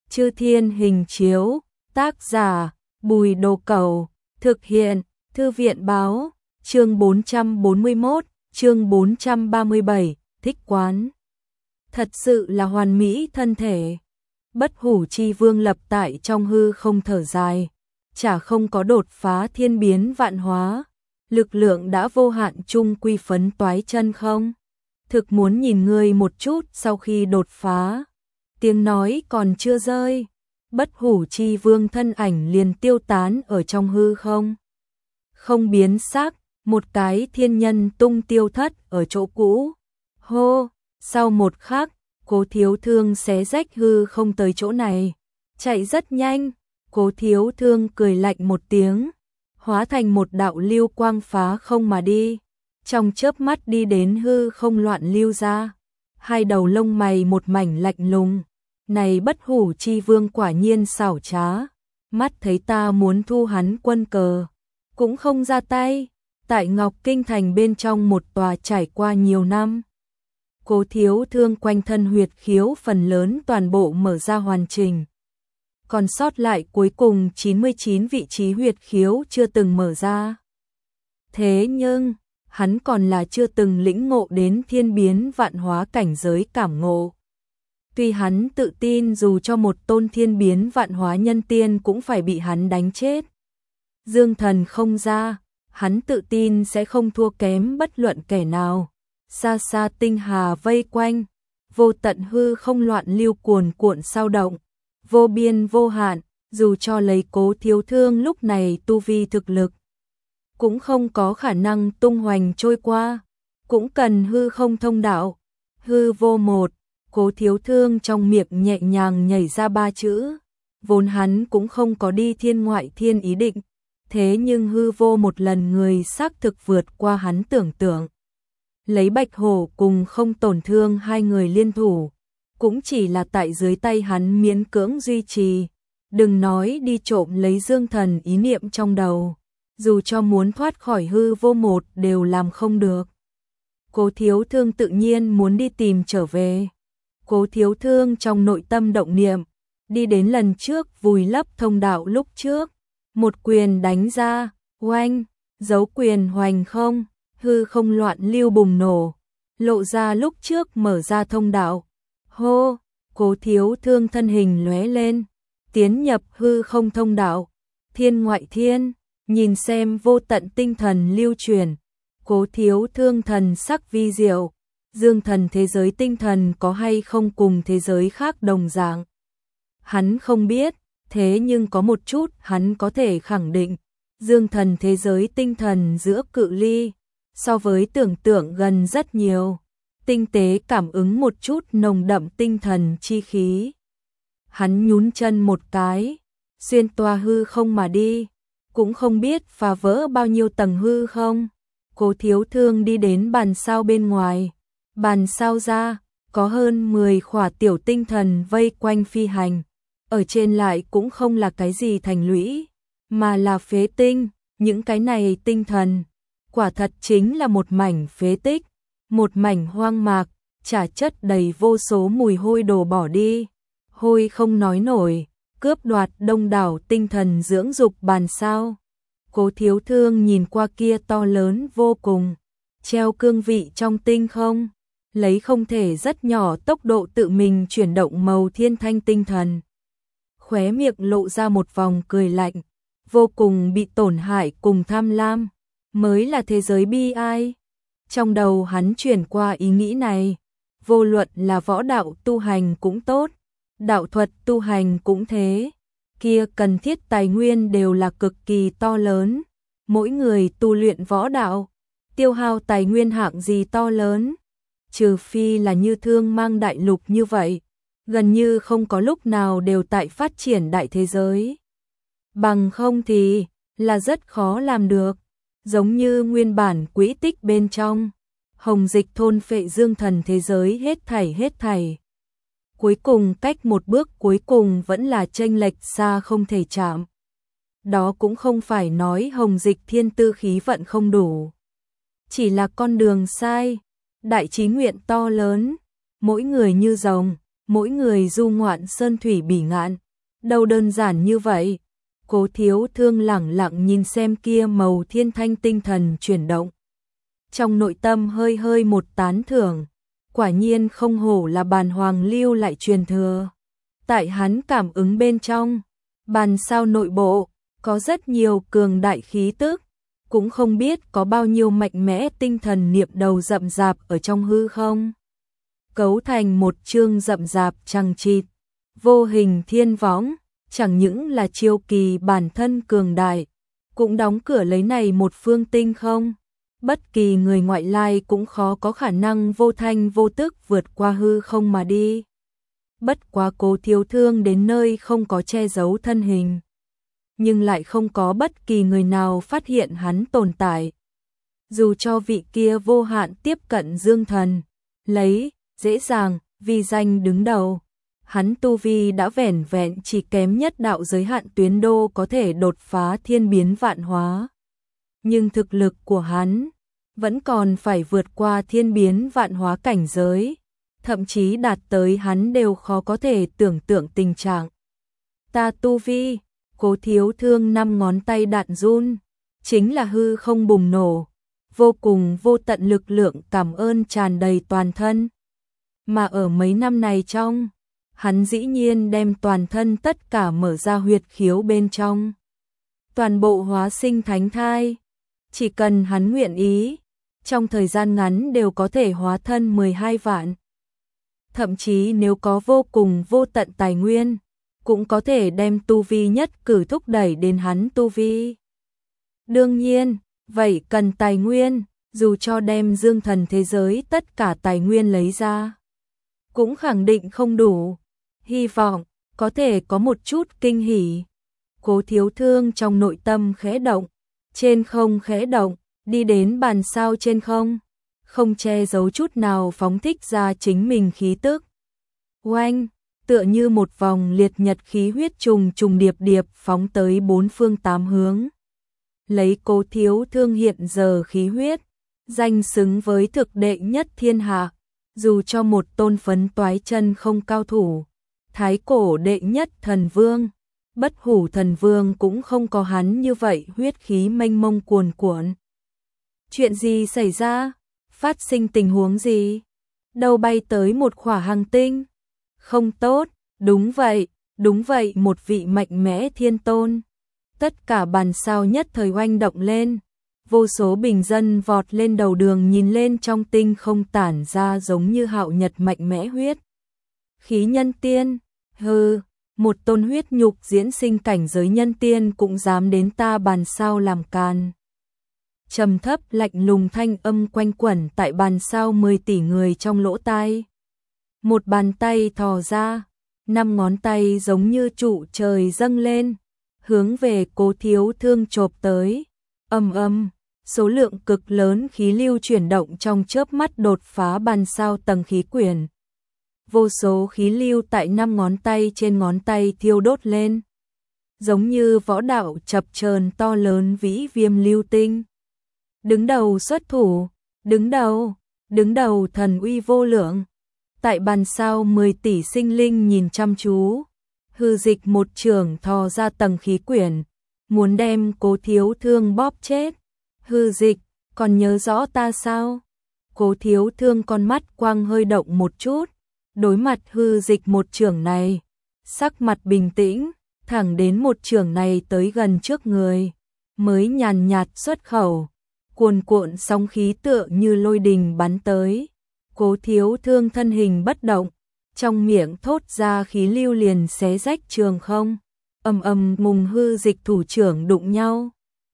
Chư Thiên Hình Chiếu, tác giả, Bùi Đồ Cẩu, thực hiện, Thư viện báo, chương 441, chương 437, thích quán. Thật sự là hoàn mỹ thân thể. Bất Hủ Chi Vương lập tại trong hư không thở dài, chả không có đột phá thiên biến vạn hóa, lực lượng đã vô hạn chung quy phấn toái chân không? Thực muốn nhìn ngươi một chút sau khi đột phá. Tiếng nói còn chưa rơi, Bất Hủ Chi Vương thân ảnh liền tiêu tán ở trong hư không. Không biến sắc, một cái thiên nhân tung tiêu thất ở chỗ cũ. Hô, sau một khắc, Cố Thiếu Thương xé rách hư không tới chỗ này, chạy rất nhanh. Cố Thiếu Thương cười lạnh một tiếng, hóa thành một đạo lưu quang phá không mà đi, trong chớp mắt đi đến hư không loạn lưu ra. Hai đầu lông mày một mảnh lạnh lùng, này Bất Hủ Chi Vương quả nhiên xảo trá, mắt thấy ta muốn thu hắn quân cờ, cũng không ra tay. Tại Ngọc Kinh Thành bên trong một tòa trải qua nhiều năm, Cố Thiếu Thương quanh thân huyệt khiếu phần lớn toàn bộ mở ra hoàn chỉnh, còn sót lại cuối cùng 99 vị trí huyệt khiếu chưa từng mở ra. Thế nhưng, hắn còn là chưa từng lĩnh ngộ đến thiên biến vạn hóa cảnh giới cảm ngộ. Tuy hắn tự tin dù cho một tôn thiên biến vạn hóa nhân tiên cũng phải bị hắn đánh chết. Dương thần không ra, hắn tự tin sẽ không thua kém bất luận kẻ nào. Xa xa tinh hà vây quanh, vô tận hư không loạn lưu cuồn cuộn sao động, vô biên vô hạn, dù cho lấy Cố Thiếu Thương lúc này tu vi thực lực, cũng không có khả năng tung hoành trôi qua, cũng cần hư không thông đạo. Hư vô một, Cố Thiếu Thương trong miệng nhẹ nhàng nhảy ra ba chữ, vốn hắn cũng không có đi thiên ngoại thiên ý định, thế nhưng hư vô một lần người xác thực vượt qua hắn tưởng tượng. Lấy Bạch Hổ cùng Không Tổn Thương hai người liên thủ, cũng chỉ là tại dưới tay hắn miễn cưỡng duy trì, đừng nói đi trộm lấy Dương Thần ý niệm trong đầu, dù cho muốn thoát khỏi hư vô một đều làm không được. Cố Thiếu Thương tự nhiên muốn đi tìm trở về. Cố Thiếu Thương trong nội tâm động niệm, đi đến lần trước vùi lấp thông đạo lúc trước, một quyền đánh ra, oanh, dấu quyền hoành không, hư không loạn lưu bùng nổ, lộ ra lúc trước mở ra thông đạo. Hô, Cố Thiếu Thương thân hình lóe lên, tiến nhập hư không thông đạo, thiên ngoại thiên, nhìn xem vô tận tinh thần lưu truyền. Cố Thiếu Thương thần sắc vi diệu, dương thần thế giới tinh thần có hay không cùng thế giới khác đồng dạng, hắn không biết, thế nhưng có một chút hắn có thể khẳng định, dương thần thế giới tinh thần giữa cự ly, so với tưởng tượng gần rất nhiều, tinh tế cảm ứng một chút nồng đậm tinh thần chi khí. Hắn nhún chân một cái, xuyên toa hư không mà đi, cũng không biết phá vỡ bao nhiêu tầng hư không. Cố Thiếu Thương đi đến bàn sao bên ngoài, bàn sao ra, có hơn 10 khỏa tiểu tinh thần vây quanh phi hành, ở trên lại cũng không là cái gì thành lũy, mà là phế tinh, những cái này tinh thần, quả thật chính là một mảnh phế tích, một mảnh hoang mạc, chả chất đầy vô số mùi hôi đồ bỏ đi, hôi không nói nổi, cướp đoạt đông đảo tinh thần dưỡng dục bàn sao. Cố Thiếu Thương nhìn qua kia to lớn vô cùng, treo cương vị trong tinh không, lấy không thể rất nhỏ tốc độ tự mình chuyển động màu thiên thanh tinh thần. Khóe miệng lộ ra một vòng cười lạnh, vô cùng bị tổn hại cùng tham lam, mới là thế giới bi ai. Trong đầu hắn chuyển qua ý nghĩ này, vô luận là võ đạo tu hành cũng tốt, đạo thuật tu hành cũng thế, kia cần thiết tài nguyên đều là cực kỳ to lớn, mỗi người tu luyện võ đạo, tiêu hao tài nguyên hạng gì to lớn, trừ phi là như Thương Mang đại lục như vậy, gần như không có lúc nào đều tại phát triển đại thế giới. Bằng không thì là rất khó làm được, giống như nguyên bản quỹ tích bên trong, hồng dịch thôn phệ dương thần thế giới hết thảy. Cuối cùng cách một bước cuối cùng vẫn là chênh lệch xa không thể chạm. Đó cũng không phải nói hồng dịch thiên tư khí vận không đủ, chỉ là con đường sai, đại chí nguyện to lớn, mỗi người như rồng, mỗi người du ngoạn sơn thủy bỉ ngạn, đâu đơn giản như vậy. Cố Thiếu Thương lẳng lặng nhìn xem kia màu thiên thanh tinh thần chuyển động. Trong nội tâm hơi hơi một tán thưởng, quả nhiên không hổ là bàn hoàng lưu lại truyền thừa. Tại hắn cảm ứng bên trong, bàn sao nội bộ, có rất nhiều cường đại khí tức, cũng không biết có bao nhiêu mạnh mẽ tinh thần niệm đầu rậm rạp ở trong hư không. Cấu thành một chương rậm rạp chằng chịt, vô hình thiên võng, chẳng những là chiêu kỳ bản thân cường đại, cũng đóng cửa lấy này một phương tinh không. Bất kỳ người ngoại lai cũng khó có khả năng vô thanh vô tức vượt qua hư không mà đi. Bất quá Cố Thiếu Thương đến nơi không có che giấu thân hình, nhưng lại không có bất kỳ người nào phát hiện hắn tồn tại. Dù cho vị kia vô hạn tiếp cận Dương Thần, lấy, dễ dàng, vì danh đứng đầu, hắn tu vi đã vẻn vẹn chỉ kém nhất đạo giới hạn tuyến đô có thể đột phá thiên biến vạn hóa. Nhưng thực lực của hắn vẫn còn phải vượt qua thiên biến vạn hóa cảnh giới, thậm chí đạt tới hắn đều khó có thể tưởng tượng tình trạng. Ta tu vi, Cố Thiếu Thương 5 ngón tay đạn run, chính là hư không bùng nổ, vô cùng vô tận lực lượng cảm ơn tràn đầy toàn thân. Mà ở mấy năm này trong, hắn dĩ nhiên đem toàn thân tất cả mở ra huyệt khiếu bên trong. Toàn bộ hóa sinh thánh thai, chỉ cần hắn nguyện ý, trong thời gian ngắn đều có thể hóa thân 12 vạn. Thậm chí nếu có vô cùng vô tận tài nguyên, cũng có thể đem tu vi nhất cử thúc đẩy đến hắn tu vi. Đương nhiên, vậy cần tài nguyên, dù cho đem Dương Thần thế giới tất cả tài nguyên lấy ra, cũng khẳng định không đủ. Hy vọng có thể có một chút kinh hỉ. Cố Thiếu Thương trong nội tâm khẽ động, trên không khẽ động, đi đến bàn sao trên không, không che giấu chút nào phóng thích ra chính mình khí tức. Oanh, tựa như một vòng liệt nhật khí huyết trùng trùng điệp điệp phóng tới bốn phương tám hướng. Lấy Cố Thiếu Thương hiện giờ khí huyết, danh xứng với thực đệ nhất thiên hạ, dù cho một tôn phấn toái chân không cao thủ, thái cổ đệ nhất thần vương, bất hủ thần vương cũng không có hắn như vậy huyết khí mênh mông cuồn cuộn. Chuyện gì xảy ra? Phát sinh tình huống gì? Đâu bay tới một khỏa hành tinh? Không tốt, đúng vậy, một vị mạnh mẽ thiên tôn. Tất cả bàn sao nhất thời oanh động lên, vô số bình dân vọt lên đầu đường nhìn lên trong tinh không tản ra giống như hạo nhật mạnh mẽ huyết khí nhân tiên. Hừ, một tôn huyết nhục diễn sinh cảnh giới nhân tiên cũng dám đến ta bàn sao làm càn. Trầm thấp lạnh lùng thanh âm quanh quẩn tại bàn sao 10 tỷ người trong lỗ tai. Một bàn tay thò ra, 5 ngón tay giống như trụ trời dâng lên, hướng về Cố Thiếu Thương chộp tới. Số lượng cực lớn khí lưu chuyển động trong chớp mắt đột phá bàn sao tầng khí quyển. Vô số khí lưu tại 5 ngón tay trên ngón tay thiêu đốt lên, giống như võ đạo chập chờn to lớn vĩ viêm lưu tinh. Đứng đầu xuất thủ, đứng đầu thần uy vô lượng. Tại bàn sao 10 tỷ sinh linh nhìn chăm chú, hư dịch một trường thò ra tầng khí quyển, muốn đem Cố Thiếu Thương bóp chết. Hư dịch, còn nhớ rõ ta sao? Cố Thiếu Thương con mắt quang hơi động một chút, đối mặt hư dịch một trường này, sắc mặt bình tĩnh, thẳng đến một trường này tới gần trước người, mới nhàn nhạt xuất khẩu, cuồn cuộn sóng khí tựa như lôi đình bắn tới. Cố Thiếu Thương thân hình bất động, trong miệng thốt ra khí lưu liền xé rách trường không. Ngùng hư dịch thủ trưởng đụng nhau.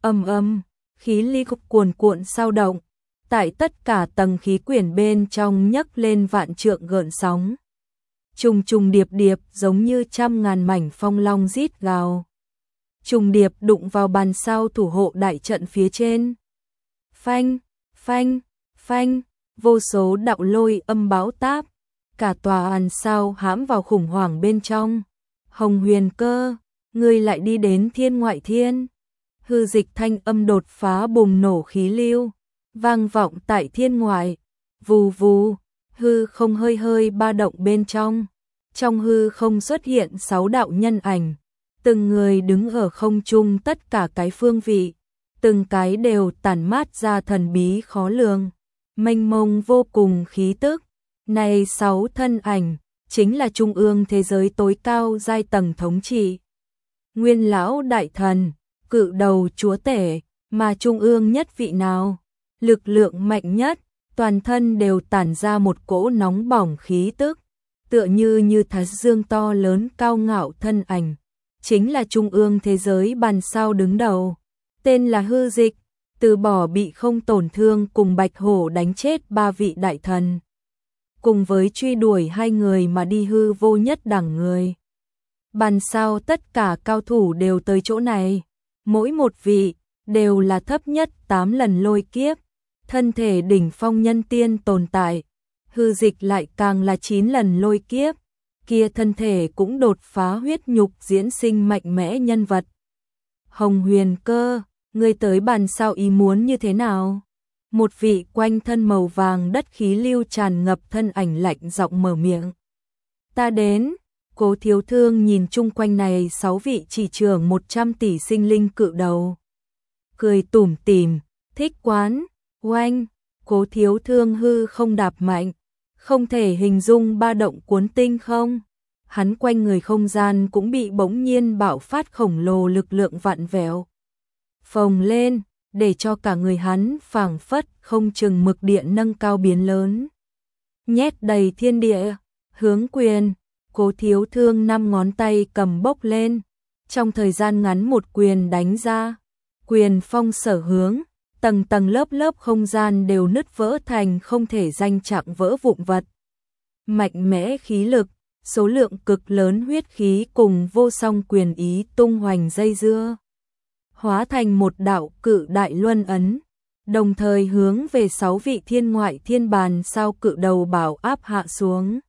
Khí ly cục cuồn cuộn sao động, tại tất cả tầng khí quyển bên trong nhấc lên vạn trượng gợn sóng. Trùng trùng điệp điệp giống như trăm ngàn mảnh phong long rít gào. Trùng điệp đụng vào bàn sao thủ hộ đại trận phía trên. Phanh, phanh, phanh, vô số đạo lôi âm báo táp, cả tòa bàn sao hãm vào khủng hoảng bên trong. Hồng Huyền Cơ, ngươi lại đi đến thiên ngoại thiên. Hư dịch thanh âm đột phá bùng nổ khí lưu, vang vọng tại thiên ngoại. Vù vù, hư không hơi hơi ba động bên trong, Trong hư không xuất hiện 6 đạo nhân ảnh, từng người đứng ở không trung tất cả cái phương vị, từng cái đều tản mát ra thần bí khó lường, mênh mông vô cùng khí tức. Này 6 thân ảnh, chính là trung ương thế giới tối cao giai tầng thống trị. Nguyên lão đại thần, cự đầu chúa tể, mà trung ương nhất vị nào, lực lượng mạnh nhất, toàn thân đều tản ra một cỗ nóng bỏng khí tức, tựa như thái dương to lớn cao ngạo thân ảnh, chính là trung ương thế giới bàn sao đứng đầu, tên là Hư Dịch, từ bỏ bị không tổn thương cùng Bạch Hổ đánh chết 3 vị đại thần, cùng với truy đuổi 2 người mà đi hư vô nhất đẳng người. Bàn sao tất cả cao thủ đều tới chỗ này, mỗi một vị đều là thấp nhất 8 lần lôi kiếp, thân thể đỉnh phong nhân tiên tồn tại. Hư Dịch lại càng là 9 lần lôi kiếp, kia thân thể cũng đột phá huyết nhục diễn sinh mạnh mẽ nhân vật. Hồng Huyền Cơ, ngươi tới bàn sao ý muốn như thế nào? Một vị quanh thân màu vàng đất khí lưu tràn ngập thân ảnh lạnh giọng mở miệng. Ta đến. Cố Thiếu Thương nhìn chung quanh này 6 vị chỉ trưởng 100 tỷ sinh linh cự đầu, cười tủm tỉm, thích quán, oanh. Cố Thiếu Thương hư không đạp mạnh, không thể hình dung ba động cuốn tinh không. Hắn quanh người không gian cũng bị bỗng nhiên bạo phát khổng lồ lực lượng vặn vẹo, phồng lên, để cho cả người hắn phảng phất không chừng mực điện nâng cao biến lớn, nhét đầy thiên địa. Hướng quyền, Cố Thiếu Thương 5 ngón tay cầm bốc lên, trong thời gian ngắn một quyền đánh ra, quyền phong sở hướng, tầng tầng lớp lớp không gian đều nứt vỡ thành không thể danh trạng vỡ vụn vật. Mạnh mẽ khí lực, số lượng cực lớn huyết khí cùng vô song quyền ý tung hoành dây dưa, hóa thành một đạo cự đại luân ấn, đồng thời hướng về 6 vị thiên ngoại thiên bàn sao cự đầu bảo áp hạ xuống.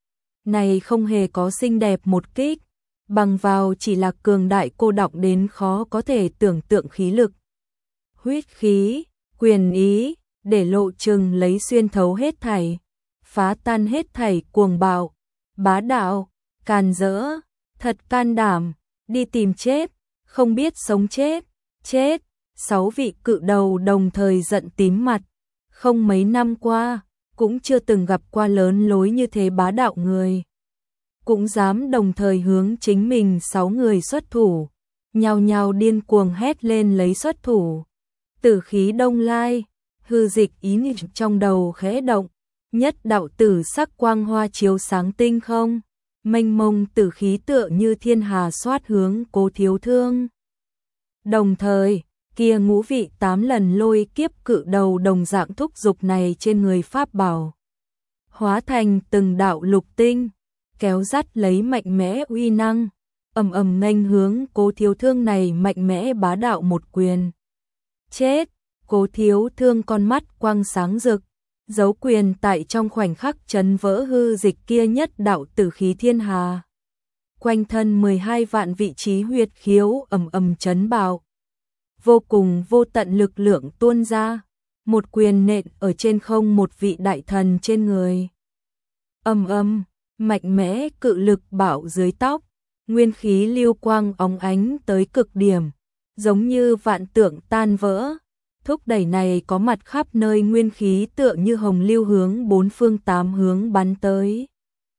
Này không hề có xinh đẹp một kích, bằng vào chỉ là cường đại cô đọng đến khó có thể tưởng tượng khí lực. Huyết khí, quyền ý, để lộ chừng lấy xuyên thấu hết thảy, phá tan hết thảy cuồng bạo, bá đạo, càn rỡ, thật can đảm, đi tìm chết, không biết sống chết, chết. 6 vị cự đầu đồng thời giận tím mặt, không mấy năm qua, cũng chưa từng gặp qua lớn lối như thế bá đạo người. Cũng dám đồng thời hướng chính mình 6 người xuất thủ, nhao nhao điên cuồng hét lên lấy xuất thủ. Tử khí đông lai, Hư Dịch ý niệm trong đầu khẽ động, nhất đạo tử sắc quang hoa chiếu sáng tinh không, mênh mông tử khí tựa như thiên hà xoát hướng Cố Thiếu Thương. Đồng thời, kia ngũ vị 8 lần lôi kiếp cự đầu đồng dạng thúc dục này trên người pháp bảo, hóa thành từng đạo lục tinh, kéo dắt lấy mạnh mẽ uy năng, ầm ầm nghênh hướng Cố Thiếu Thương này mạnh mẽ bá đạo một quyền. Chết! Cố Thiếu Thương con mắt quang sáng rực, giấu quyền tại trong khoảnh khắc chấn vỡ Hư Dịch kia nhất đạo tử khí thiên hà. Quanh thân 12 vạn vị trí huyệt khiếu ầm ầm chấn bạo, vô cùng vô tận lực lượng tuôn ra, một quyền nện ở trên không một vị đại thần trên người. Ầm ầm, mạnh mẽ cự lực bạo dưới tóc, nguyên khí lưu quang óng ánh tới cực điểm, giống như vạn tượng tan vỡ. Thúc đẩy này có mặt khắp nơi nguyên khí tựa như hồng lưu hướng 4 phương 8 hướng bắn tới.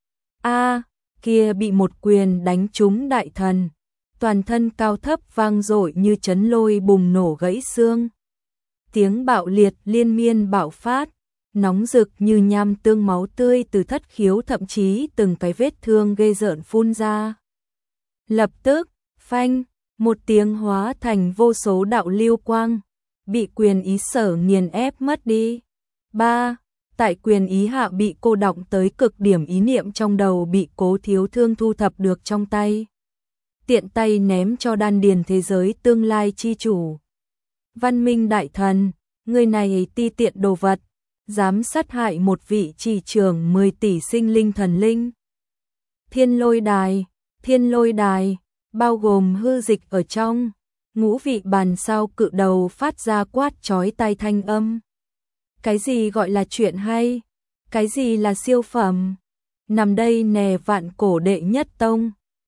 A, kia bị một quyền đánh trúng đại thần, toàn thân cao thấp vang dội như chấn lôi bùng nổ gãy xương. Tiếng bạo liệt liên miên bạo phát, nóng rực như nham tương máu tươi từ thất khiếu thậm chí từng cái vết thương ghê rợn phun ra. Lập tức, phanh, một tiếng hóa thành vô số đạo lưu quang, bị quyền ý sở nghiền ép mất đi. 3. Tại quyền ý hạ bị cô đọng tới cực điểm ý niệm trong đầu bị Cố Thiếu Thương thu thập được trong tay. Tiện tay ném cho đan điền thế giới tương lai chi chủ. Văn Minh đại thần, người này ti tiện đồ vật, dám sát hại một vị chỉ trưởng 10 tỷ sinh linh thần linh. Thiên lôi đài, bao gồm Hư Dịch ở trong, ngũ vị bàn sao cự đầu phát ra quát chói tai thanh âm. Cái gì gọi là chuyện hay? Cái gì là siêu phẩm? nằm đây nè vạn cổ đệ nhất tông.